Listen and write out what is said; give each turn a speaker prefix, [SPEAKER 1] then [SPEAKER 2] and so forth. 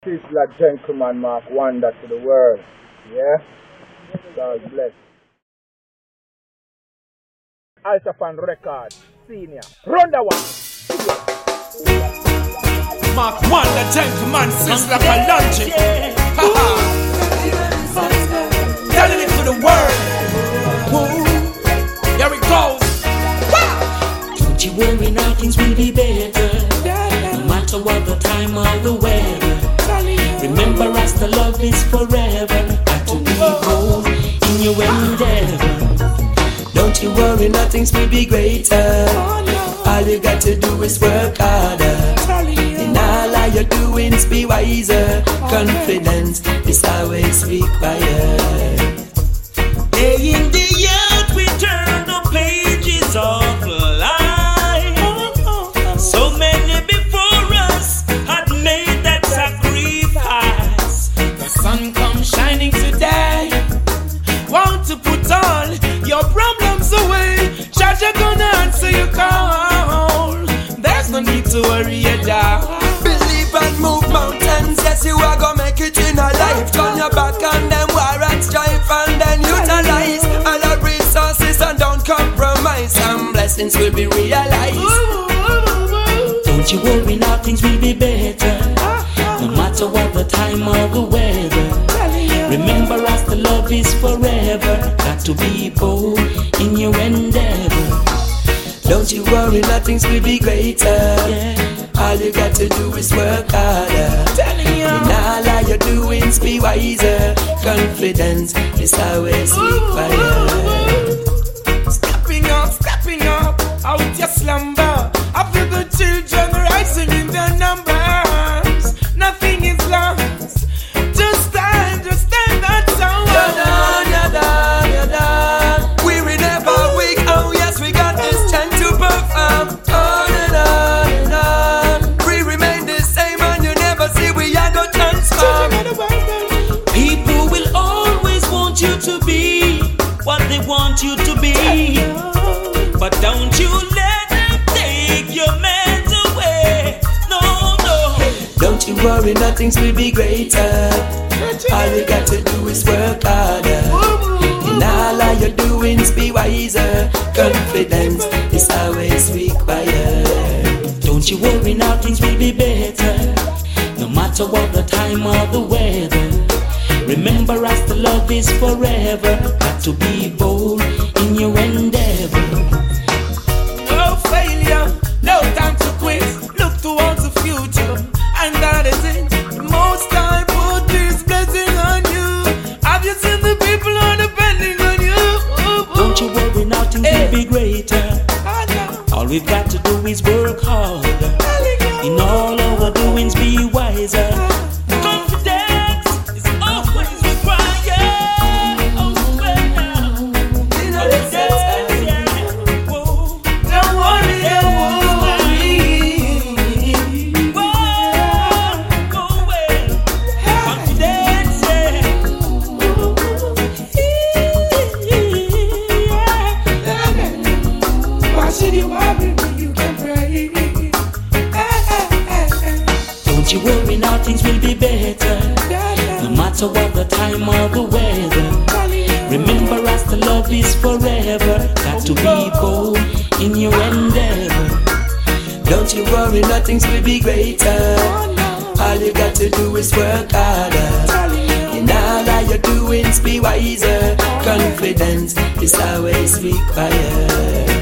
[SPEAKER 1] Peace, like gentleman, Mark Wonder to the world. Yeah? God bless. Altafan Records, Senior. Run that one.
[SPEAKER 2] Mark Wonder, gentleman, since like a luncheon. Telling it to the world. Woo. Here it goes.
[SPEAKER 3] Don't you worry, now things will be better. No matter what the time or the weather. Remember us, the love is forever. Got to be bold in your endeavor. Don't you worry, nothing's will be greater. All you got to do is work harder. In all of your doings, be wiser. Confidence is always required. Day in, day out, we turn the pages of life. So many before us had made that sacrifice. The sun comes shining today. Want to put all your problems away. Judge, gonna answer your call. There's no need to worry you down. Believe and move mountains. Yes, you are gonna make it in a life. Turn your back on them war and strife, and then utilize all the resources and don't compromise. Some blessings will be realized. Don't you worry, now things will be better. No matter what the time or the weather. Remember us, the love is forever. Got to be bold in your endeavor. Don't you worry, nothing's will be greater. All you got to do is work harder. In all of your doings, be wiser. Confidence is always required. Stepping up, out your slumber. I feel the children rising in their numbers. Nothing is lost. Just stand, that's all. You're done. We're never weak. Oh yes, we got this chance to perform. On. We remain the same, and you never see we are go transform. People will always want you to be what they want you to be, but don't you let them take your man away. No. Don't you worry, nothing's will be greater. All you got to do is work harder. In all of your doings, be wiser. Confidence is always required. Don't you worry, now things will be better. No matter what the time or the weather. Remember us, the love is forever. Got to be bold in your endeavor. No failure, no time to quit. Look towards the future, and that is it. Most time put this blessing on you. Have you seen the people are depending on you? Don't you worry, now things will be greater. All we've got to do is work harder. In all our doings, be wiser. Confidence is always required. Oh, well, don't worry. Confidence, why should you worry when you can pray? Don't you worry, now things will be better. No matter what the time or the weather. Remember us, the love is forever. Got to be bold in your endeavor. Don't you worry, nothing's will be greater. All you got to do is work harder. In all of your doings, be wiser. Confidence is always required.